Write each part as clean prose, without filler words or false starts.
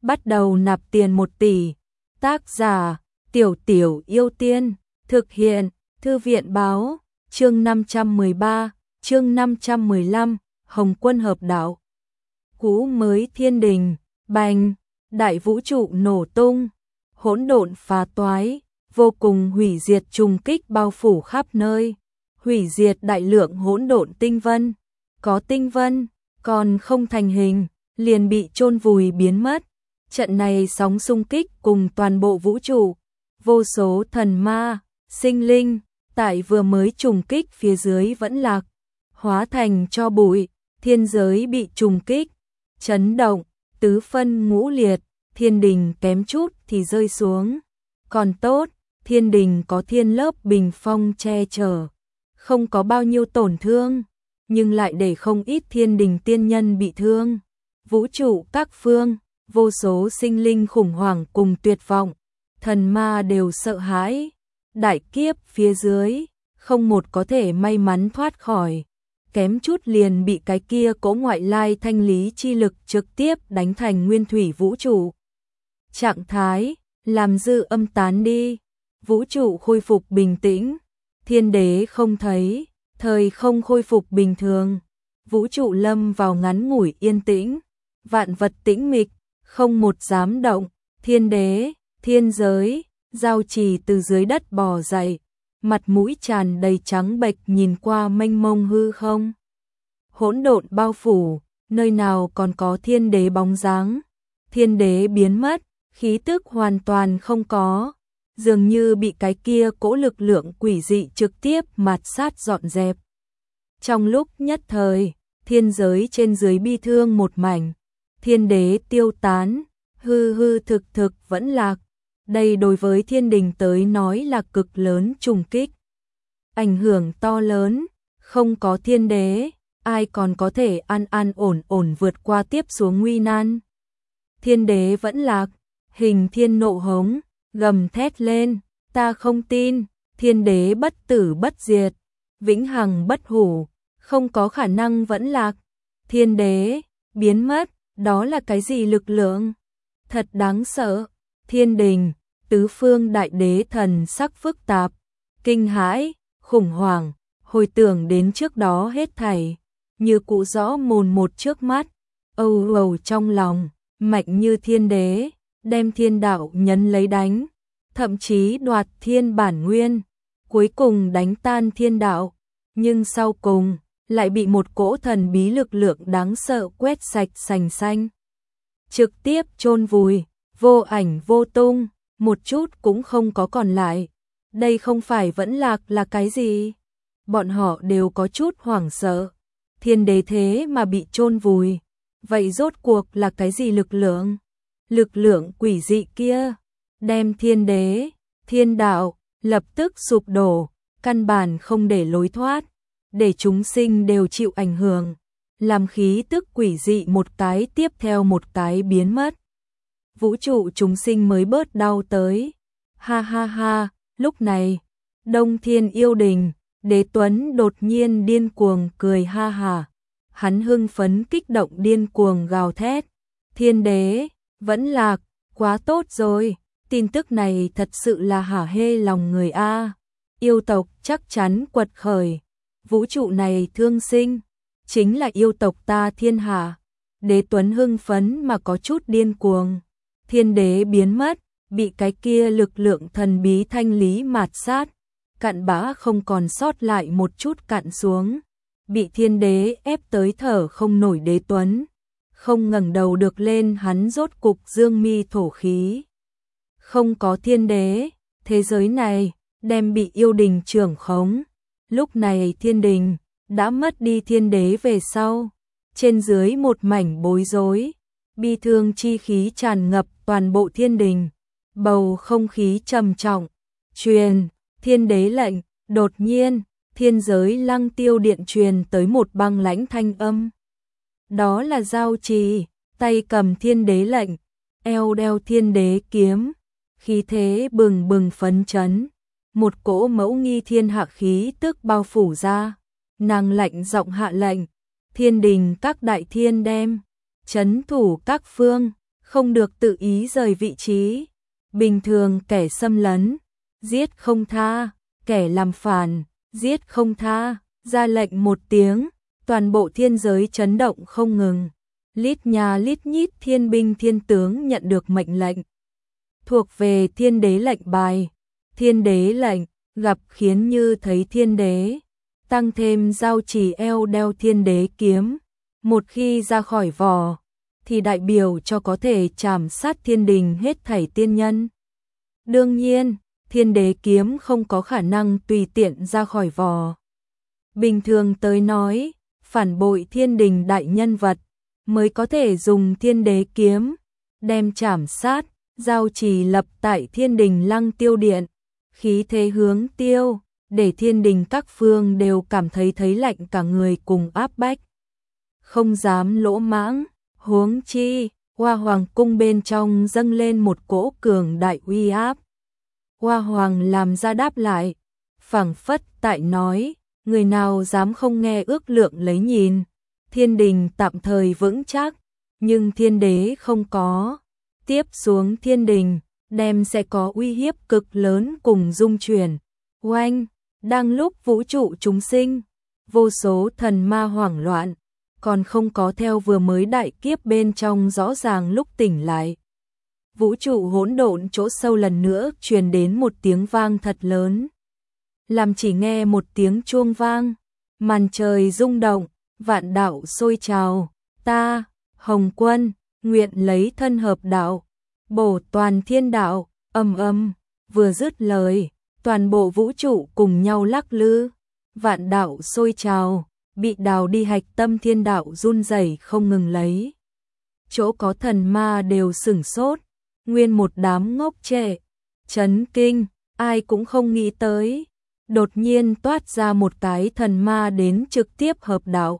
bắt đầu nạp tiền 1 tỷ. Tác giả, Tiểu Tiểu Yêu Tiên, thực hiện, Thư viện báo, chương 513, chương 515, Hồng Quân hợp đạo. Cũ mới thiên đình, bành, đại vũ trụ nổ tung, hỗn độn phá toái, vô cùng hủy diệt trùng kích bao phủ khắp nơi, hủy diệt đại lượng hỗn độn tinh vân, có tinh vân còn không thành hình, liền bị chôn vùi biến mất. Trận này sóng xung kích cùng toàn bộ vũ trụ, vô số thần ma, sinh linh, tại vừa mới trùng kích phía dưới vẫn lạc, hóa thành tro bụi, thiên giới bị trùng kích, chấn động, tứ phân ngũ liệt, thiên đình kém chút thì rơi xuống. Còn tốt, thiên đình có thiên lớp bình phong che chở, không có bao nhiêu tổn thương, nhưng lại để không ít thiên đình tiên nhân bị thương. Vũ trụ các phương, vô số sinh linh khủng hoảng cùng tuyệt vọng, thần ma đều sợ hãi. Đại kiếp phía dưới, không một có thể may mắn thoát khỏi, kém chút liền bị cái kia cỗ ngoại lai thanh lý chi lực trực tiếp đánh thành nguyên thủy vũ trụ. Trạng thái, làm dư âm tán đi, vũ trụ khôi phục bình tĩnh, thiên đế không thấy, thời không khôi phục bình thường, vũ trụ lâm vào ngắn ngủi yên tĩnh, vạn vật tĩnh mịch, không một dám động, thiên đế, thiên giới, giao trì từ dưới đất bò dậy, mặt mũi tràn đầy trắng bệch nhìn qua mênh mông hư không. Hỗn độn bao phủ, nơi nào còn có thiên đế bóng dáng, thiên đế biến mất, khí tức hoàn toàn không có, dường như bị cái kia cỗ lực lượng quỷ dị trực tiếp mạt sát dọn dẹp. Trong lúc nhất thời, thiên giới trên dưới bi thương một mảnh, thiên đế tiêu tán, hư hư thực thực vẫn lạc. Đây đối với thiên đình tới nói là cực lớn trùng kích. Ảnh hưởng to lớn, không có thiên đế, ai còn có thể an an ổn ổn vượt qua tiếp xuống nguy nan. Thiên đế vẫn lạc, hình thiên nộ hống, gầm thét lên, ta không tin, thiên đế bất tử bất diệt, vĩnh hằng bất hủ, không có khả năng vẫn lạc. Thiên đế, biến mất, đó là cái gì lực lượng? Thật đáng sợ. Thiên đình, tứ phương đại đế thần sắc phức tạp, kinh hãi, khủng hoảng, hồi tưởng đến trước đó hết thảy, như cụ rõ mồn một trước mắt, âu âu trong lòng, mạnh như thiên đế, đem thiên đạo nhấn lấy đánh, thậm chí đoạt thiên bản nguyên, cuối cùng đánh tan thiên đạo, nhưng sau cùng, lại bị một cỗ thần bí lực lượng đáng sợ quét sạch sành xanh. Trực tiếp chôn vùi, vô ảnh vô tung, một chút cũng không có còn lại. Đây không phải vẫn lạc là cái gì? Bọn họ đều có chút hoảng sợ. Thiên đế thế mà bị chôn vùi. Vậy rốt cuộc là cái gì lực lượng? Lực lượng quỷ dị kia, đem thiên đế, thiên đạo, lập tức sụp đổ, căn bản không để lối thoát, để chúng sinh đều chịu ảnh hưởng, làm khí tức quỷ dị một cái tiếp theo một cái biến mất. Vũ trụ chúng sinh mới bớt đau tới. Ha ha ha, lúc này, Đông Thiên Yêu Đình, Đế Tuấn đột nhiên điên cuồng cười ha ha. Hắn hưng phấn kích động điên cuồng gào thét. Thiên đế, vẫn lạc, quá tốt rồi, tin tức này thật sự là hả hê lòng người a. Yêu tộc chắc chắn quật khởi, vũ trụ này thương sinh, chính là yêu tộc ta thiên hạ. Đế Tuấn hưng phấn mà có chút điên cuồng. Thiên đế biến mất, bị cái kia lực lượng thần bí thanh lý mạt sát, cặn bã không còn sót lại một chút cặn xuống, bị thiên đế ép tới thở không nổi. Đế Tuấn không ngẩng đầu được lên, hắn rốt cục dương mi thổ khí. Không có thiên đế, thế giới này đem bị yêu đình trưởng khống. Lúc này thiên đình đã mất đi thiên đế về sau, trên dưới một mảnh bối rối, bi thương chi khí tràn ngập toàn bộ thiên đình, bầu không khí trầm trọng. Truyền thiên đế lệnh. Đột nhiên, thiên giới Lăng Tiêu điện truyền tới một băng lãnh thanh âm. Đó là Giao Trì, tay cầm thiên đế lệnh, eo đeo thiên đế kiếm, khí thế bừng bừng phấn chấn, một cỗ mẫu nghi thiên hạ khí tức bao phủ ra. Nàng lạnh giọng hạ lệnh, thiên đình các đại thiên đem trấn thủ các phương, không được tự ý rời vị trí. Bình thường kẻ xâm lấn, giết không tha, kẻ làm phản, giết không tha, ra lệnh một tiếng, toàn bộ thiên giới chấn động không ngừng. Lít nhà lít nhít thiên binh thiên tướng nhận được mệnh lệnh. Thuộc về thiên đế lệnh bài, thiên đế lệnh, gặp khiến như thấy thiên đế. Tăng thêm giao chỉ eo đeo thiên đế kiếm, một khi ra khỏi vỏ, thì đại biểu cho có thể chảm sát thiên đình hết thảy tiên nhân. Đương nhiên, thiên đế kiếm không có khả năng tùy tiện ra khỏi vỏ. Bình thường tới nói, phản bội thiên đình đại nhân vật, mới có thể dùng thiên đế kiếm, đem chảm sát, giao chỉ lập tại thiên đình lăng tiêu điện, khí thế hướng tiêu, để thiên đình các phương đều cảm thấy lạnh cả người cùng áp bách. Không dám lỗ mãng, huống chi, Hoa Hoàng cung bên trong dâng lên một cỗ cường đại uy áp. Hoa Hoàng làm ra đáp lại, phảng phất tại nói, người nào dám không nghe ước lượng lấy nhìn, thiên đình tạm thời vững chắc, nhưng thiên đế không có. Tiếp xuống thiên đình, đem sẽ có uy hiếp cực lớn cùng dung chuyển. Oanh, đang lúc vũ trụ chúng sinh, vô số thần ma hoảng loạn, còn không có theo vừa mới đại kiếp bên trong rõ ràng lúc tỉnh lại. Vũ trụ hỗn độn chỗ sâu lần nữa truyền đến một tiếng vang thật lớn. Làm chỉ nghe một tiếng chuông vang, màn trời rung động, vạn đạo sôi trào, ta, Hồng Quân, nguyện lấy thân hợp đạo, bổ toàn thiên đạo, ầm ầm, vừa dứt lời, toàn bộ vũ trụ cùng nhau lắc lư, vạn đạo sôi trào, bị đào đi hạch tâm thiên đạo run rẩy không ngừng lấy. Chỗ có thần ma đều sửng sốt, nguyên một đám ngốc trệ, chấn kinh, ai cũng không nghĩ tới. Đột nhiên toát ra một cái thần ma đến trực tiếp hợp đạo.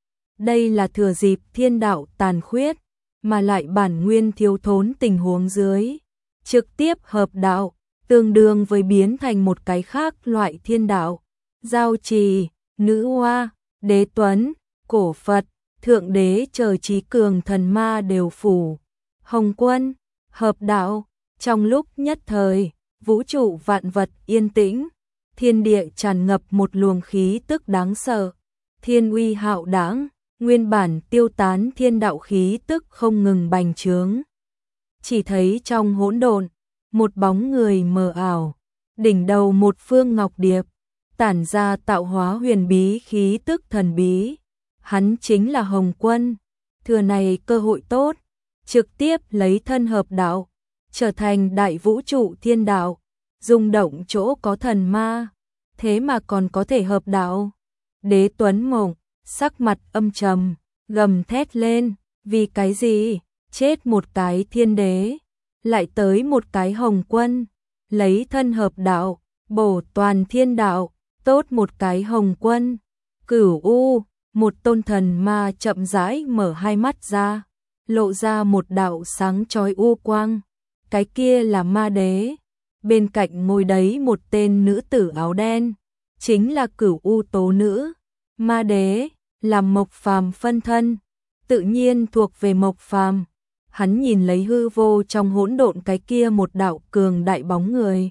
Đây là thừa dịp thiên đạo tàn khuyết, mà lại bản nguyên thiếu thốn tình huống dưới. Trực tiếp hợp đạo, tương đương với biến thành một cái khác loại thiên đạo. Giao trì, nữ hoa, đế tuấn, cổ Phật, thượng đế trời trí cường thần ma đều phủ. Hồng Quân, hợp đạo, trong lúc nhất thời, vũ trụ vạn vật yên tĩnh. Thiên địa tràn ngập một luồng khí tức đáng sợ, thiên uy hạo đãng, nguyên bản tiêu tán thiên đạo khí tức không ngừng bành trướng. Chỉ thấy trong hỗn độn, một bóng người mờ ảo, đỉnh đầu một phương ngọc điệp, tản ra tạo hóa huyền bí khí tức thần bí. Hắn chính là Hồng Quân, thừa này cơ hội tốt, trực tiếp lấy thân hợp đạo, trở thành đại vũ trụ thiên đạo. Rung động chỗ có thần ma, thế mà còn có thể hợp đạo. Đế Tuấn Mộng, sắc mặt âm trầm, gầm thét lên, vì cái gì, chết một cái thiên đế, lại tới một cái Hồng Quân, lấy thân hợp đạo, bổ toàn thiên đạo, tốt một cái Hồng Quân. Cửu U, một tôn thần ma chậm rãi mở hai mắt ra, lộ ra một đạo sáng chói u quang, cái kia là ma đế. Bên cạnh ngồi đấy một tên nữ tử áo đen, chính là Cửu U tố nữ. Ma đế, làm Mộc Phàm phân thân, tự nhiên thuộc về Mộc Phàm. Hắn nhìn lấy hư vô trong hỗn độn cái kia một đạo cường đại bóng người.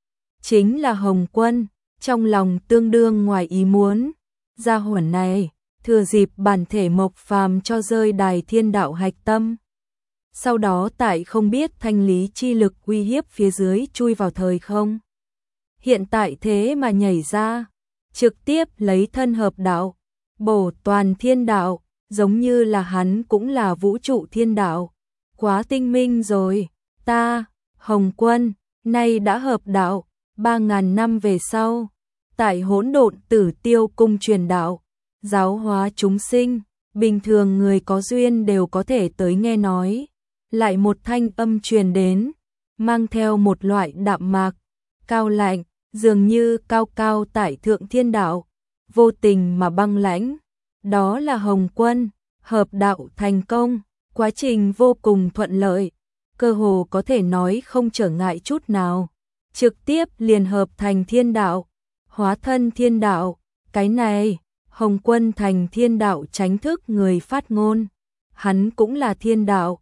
Chính là Hồng Quân, trong lòng tương đương ngoài ý muốn. Gia hỏa này, thừa dịp bản thể Mộc Phàm cho rơi đài thiên đạo hạch tâm. Sau đó tại không biết thanh lý chi lực uy hiếp phía dưới chui vào thời không. Hiện tại thế mà nhảy ra, trực tiếp lấy thân hợp đạo, bổ toàn thiên đạo, giống như là hắn cũng là vũ trụ thiên đạo. Quá tinh minh rồi, ta, Hồng Quân, nay đã hợp đạo, 3.000 năm về sau, tại hỗn độn Tử Tiêu cung truyền đạo, giáo hóa chúng sinh, bình thường người có duyên đều có thể tới nghe nói. Lại một thanh âm truyền đến, mang theo một loại đạm mạc, cao lạnh, dường như cao cao tại thượng thiên đạo, vô tình mà băng lãnh. Đó là Hồng Quân, hợp đạo thành công, quá trình vô cùng thuận lợi, cơ hồ có thể nói không trở ngại chút nào, trực tiếp liền hợp thành thiên đạo, hóa thân thiên đạo. Cái này, Hồng Quân thành thiên đạo chính thức người phát ngôn, hắn cũng là thiên đạo.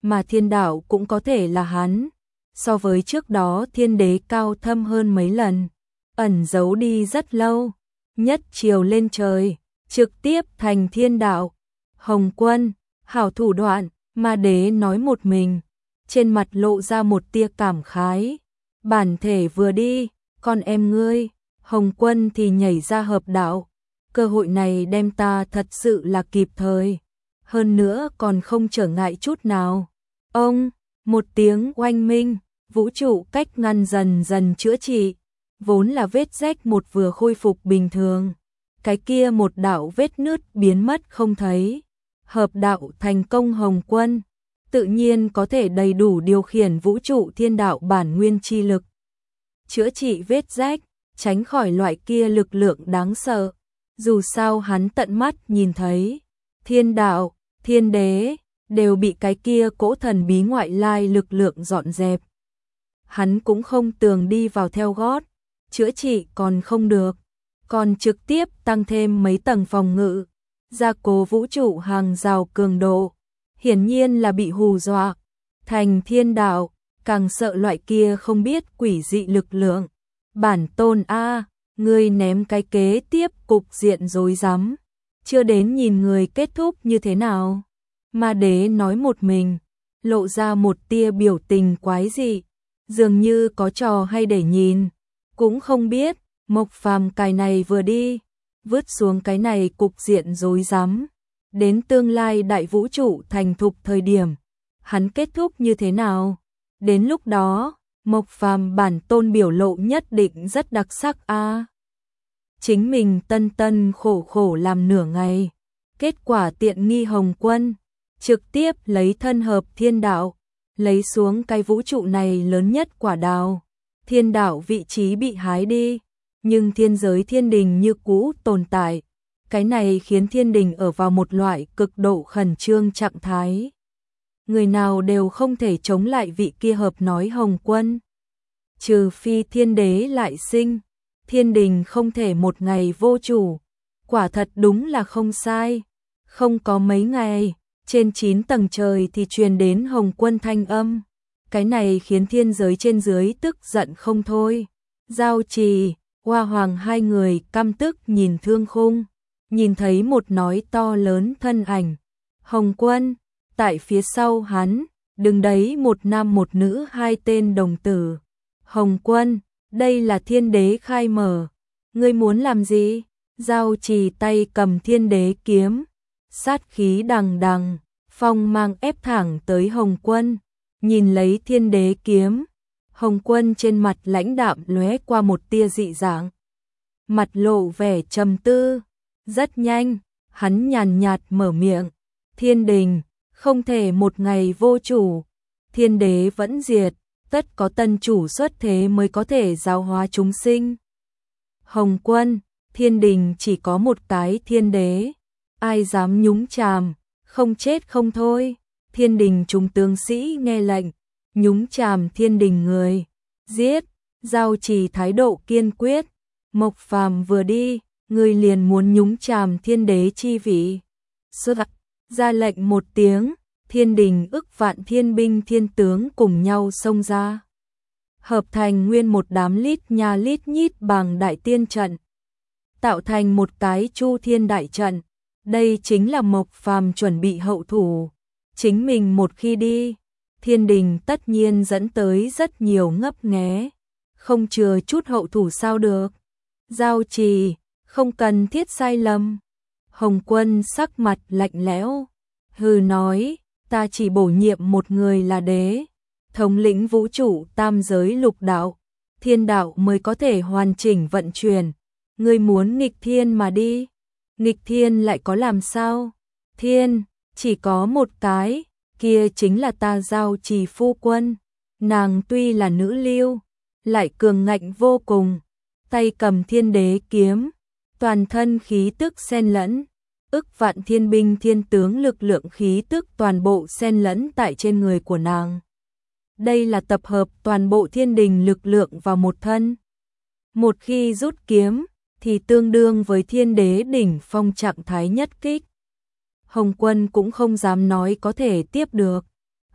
mà thiên đạo cũng có thể là hắn. So với trước đó thiên đế cao thâm hơn mấy lần, ẩn giấu đi rất lâu, nhất chiều lên trời, trực tiếp thành thiên đạo. Hồng Quân, hảo thủ đoạn, ma đế nói một mình, trên mặt lộ ra một tia cảm khái. Bản thể vừa đi, con em ngươi, Hồng Quân thì nhảy ra hợp đạo. Cơ hội này đem ta thật sự là kịp thời, hơn nữa còn không trở ngại chút nào. Ông, một tiếng oanh minh, vũ trụ cách ngăn dần dần chữa trị, vốn là vết rách một vừa khôi phục bình thường. Cái kia một đạo vết nứt biến mất không thấy. Hợp đạo thành công Hồng Quân, tự nhiên có thể đầy đủ điều khiển vũ trụ thiên đạo bản nguyên chi lực. Chữa trị vết rách, tránh khỏi loại kia lực lượng đáng sợ. Dù sao hắn tận mắt nhìn thấy, thiên đạo, thiên đế, đều bị cái kia cỗ thần bí ngoại lai lực lượng dọn dẹp. Hắn cũng không tường đi vào theo gót, chữa trị còn không được, còn trực tiếp tăng thêm mấy tầng phòng ngự, gia cố vũ trụ hàng rào cường độ. Hiển nhiên là bị hù dọa, thành thiên đạo, càng sợ loại kia không biết quỷ dị lực lượng. Bản tôn a, ngươi ném cái kế tiếp cục diện rối rắm, chưa đến nhìn người kết thúc như thế nào. Ma đế nói một mình, lộ ra một tia biểu tình quái dị, dường như có trò hay để nhìn, cũng không biết. Mộc Phàm cái này vừa đi, vứt xuống cái này cục diện rối rắm, đến tương lai đại vũ trụ thành thục thời điểm, hắn kết thúc như thế nào? Đến lúc đó, Mộc Phàm bản tôn biểu lộ nhất định rất đặc sắc a. Chính mình tân tân khổ khổ làm nửa ngày, kết quả tiện nghi Hồng Quân, trực tiếp lấy thân hợp thiên đạo, lấy xuống cái vũ trụ này lớn nhất quả đào. Thiên đạo vị trí bị hái đi, nhưng thiên giới thiên đình như cũ tồn tại. Cái này khiến thiên đình ở vào một loại cực độ khẩn trương trạng thái. Người nào đều không thể chống lại vị kia hợp nói Hồng Quân. Trừ phi thiên đế lại sinh, thiên đình không thể một ngày vô chủ. Quả thật đúng là không sai. Không có mấy ngày, trên 9 tầng trời thì truyền đến Hồng Quân thanh âm. Cái này khiến thiên giới trên dưới tức giận không thôi. Giao Trì, Hoa Hoàng hai người căm tức nhìn Thương Khung, nhìn thấy một nói to lớn thân ảnh. Hồng Quân, tại phía sau hắn, đứng đấy một nam một nữ hai tên đồng tử. Hồng Quân, đây là thiên đế khai mở. Ngươi muốn làm gì? Giao Trì tay cầm thiên đế kiếm, sát khí đằng đằng, phong mang ép thẳng tới Hồng Quân. Nhìn lấy thiên đế kiếm, Hồng Quân trên mặt lãnh đạm lóe qua một tia dị dạng, mặt lộ vẻ trầm tư. Rất nhanh, hắn nhàn nhạt mở miệng, thiên đình không thể một ngày vô chủ, thiên đế vẫn diệt, tất có tân chủ xuất thế mới có thể giáo hóa chúng sinh. Hồng Quân, thiên đình chỉ có một cái thiên đế, ai dám nhúng chàm, không chết không thôi. Thiên đình chúng tướng sĩ nghe lệnh, nhúng chàm thiên đình người, giết. Giao Trì thái độ kiên quyết. Mộc Phàm vừa đi, người liền muốn nhúng chàm thiên đế chi vị. Xuất ra lệnh một tiếng, thiên đình ức vạn thiên binh thiên tướng cùng nhau xông ra, hợp thành nguyên một đám lít nha lít nhít bằng đại tiên trận, tạo thành một cái chu thiên đại trận. Đây chính là Mộc Phàm chuẩn bị hậu thủ. Chính mình một khi đi, thiên đình tất nhiên dẫn tới rất nhiều ngấp nghé, không chừa chút hậu thủ sao được. Giao Trì, không cần thiết sai lầm. Hồng Quân sắc mặt lạnh lẽo, hừ nói, ta chỉ bổ nhiệm một người là đế, thống lĩnh vũ trụ tam giới lục đạo, thiên đạo mới có thể hoàn chỉnh vận chuyển. Ngươi muốn nghịch thiên mà đi, nghịch thiên lại có làm sao? Thiên chỉ có một cái, kia chính là ta Giao Trì phu quân. Nàng tuy là nữ lưu, lại cường ngạnh vô cùng, tay cầm thiên đế kiếm, toàn thân khí tức xen lẫn, ức vạn thiên binh thiên tướng lực lượng khí tức toàn bộ xen lẫn tại trên người của nàng. Đây là tập hợp toàn bộ thiên đình lực lượng vào một thân. Một khi rút kiếm, thì tương đương với thiên đế đỉnh phong trạng thái nhất kích. Hồng Quân cũng không dám nói có thể tiếp được.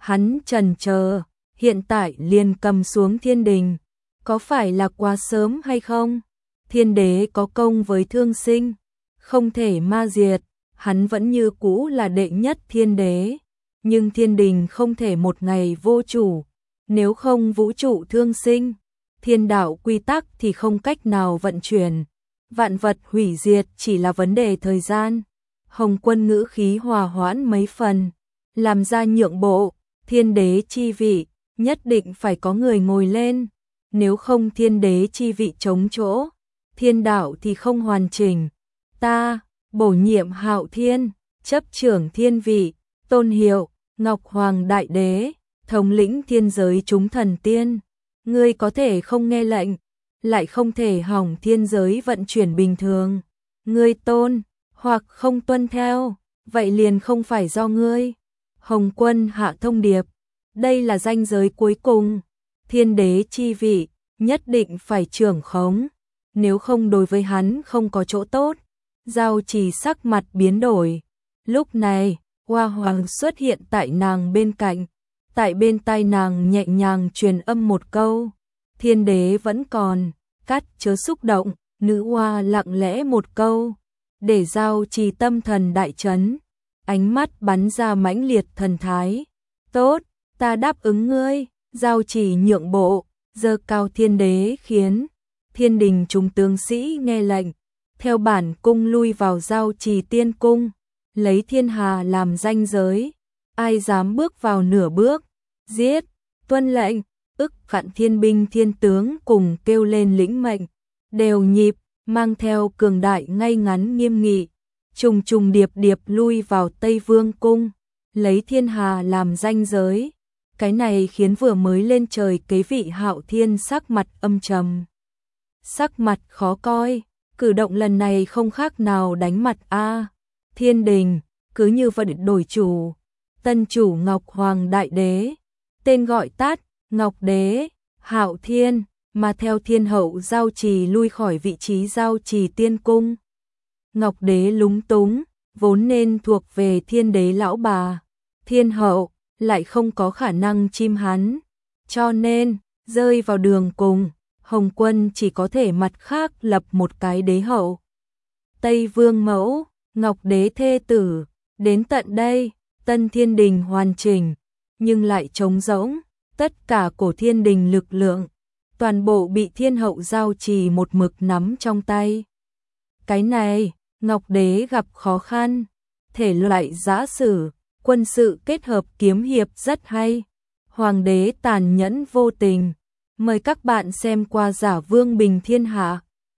Hắn chần chờ, hiện tại liền cầm xuống thiên đình, có phải là quá sớm hay không? Thiên đế có công với thương sinh, không thể ma diệt, hắn vẫn như cũ là đệ nhất thiên đế, nhưng thiên đình không thể một ngày vô chủ, nếu không vũ trụ thương sinh, thiên đạo quy tắc thì không cách nào vận chuyển, vạn vật hủy diệt chỉ là vấn đề thời gian. Hồng Quân ngữ khí hòa hoãn mấy phần, làm ra nhượng bộ, thiên đế chi vị, nhất định phải có người ngồi lên, nếu không thiên đế chi vị trống chỗ, thiên đạo thì không hoàn chỉnh. Ta, bổ nhiệm Hạo Thiên, chấp trưởng thiên vị, tôn hiệu, Ngọc Hoàng Đại Đế, thống lĩnh thiên giới chúng thần tiên. Ngươi có thể không nghe lệnh, lại không thể hỏng thiên giới vận chuyển bình thường. Ngươi tôn, hoặc không tuân theo, vậy liền không phải do ngươi. Hồng Quân hạ thông điệp, đây là ranh giới cuối cùng, thiên đế chi vị, nhất định phải trưởng khống, nếu không đối với hắn không có chỗ tốt. Giao Trì sắc mặt biến đổi, lúc này, Hoa Hoàng xuất hiện tại nàng bên cạnh, tại bên tai nàng nhẹ nhàng truyền âm một câu, thiên đế vẫn còn, cắt chớ xúc động, nữ hoa lặng lẽ một câu, để Giao Trì tâm thần đại chấn, ánh mắt bắn ra mãnh liệt thần thái. Tốt, ta đáp ứng ngươi. Giao Trì nhượng bộ, giơ cao thiên đế khiến thiên đình chúng tướng sĩ nghe lệnh, theo bản cung lui vào Giao Trì tiên cung, lấy thiên hà làm ranh giới, ai dám bước vào nửa bước, giết. Tuân lệnh. Ức Vạn thiên binh thiên tướng cùng kêu lên lĩnh mệnh, đều nhịp, mang theo cường đại ngay ngắn nghiêm nghị, trùng trùng điệp điệp lui vào Tây Vương cung, lấy thiên hà làm ranh giới. Cái này khiến vừa mới lên trời kế vị Hạo Thiên sắc mặt âm trầm, sắc mặt khó coi, cử động lần này không khác nào đánh mặt a. Thiên đình cứ như vậy đổi chủ, tân chủ Ngọc Hoàng Đại Đế, tên gọi tắt Ngọc Đế, Hạo Thiên, mà theo thiên hậu Giao Trì lui khỏi vị trí Giao Trì tiên cung. Ngọc Đế lúng túng, vốn nên thuộc về thiên đế lão bà, thiên hậu lại không có khả năng chim hắn, cho nên rơi vào đường cùng, Hồng Quân chỉ có thể mặt khác lập một cái đế hậu. Tây Vương mẫu, Ngọc Đế thê tử, đến tận đây, tân thiên đình hoàn chỉnh, nhưng lại trống rỗng, tất cả cổ thiên đình lực lượng, toàn bộ bị thiên hậu Giao Trì một mực nắm trong tay. Cái này, Ngọc Đế gặp khó khăn, thể loại giã sử, quân sự kết hợp kiếm hiệp rất hay. Hoàng đế tàn nhẫn vô tình. Mời các bạn xem qua Giả Vương Bình Thiên Hạ.